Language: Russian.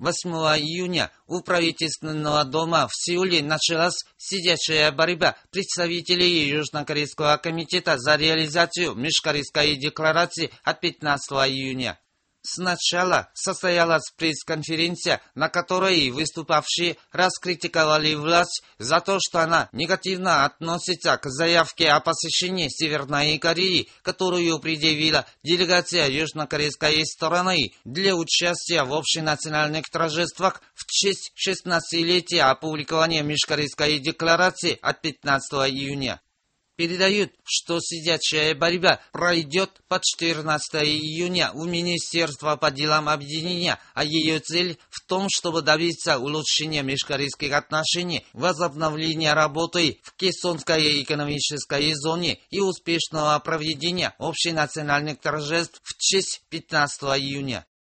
8 июня у правительственного дома в Сеуле началась сидячая борьба представителей Южнокорейского комитета за реализацию Межкорейской декларации от 15 июня. Сначала состоялась пресс-конференция, на которой выступавшие раскритиковали власть за то, что она негативно относится к заявке о посещении Северной Кореи, которую предъявила делегация южнокорейской стороны для участия в общенациональных торжествах в честь 16-летия опубликования Межкорейской декларации от 15 июня. Передают, что сидячая борьба пройдет по 14 июня у Министерства по делам объединения, а ее цель в том, чтобы добиться улучшения межкорейских отношений, возобновления работы в Кесонской экономической зоне и успешного проведения общенациональных торжеств в честь 15 июня.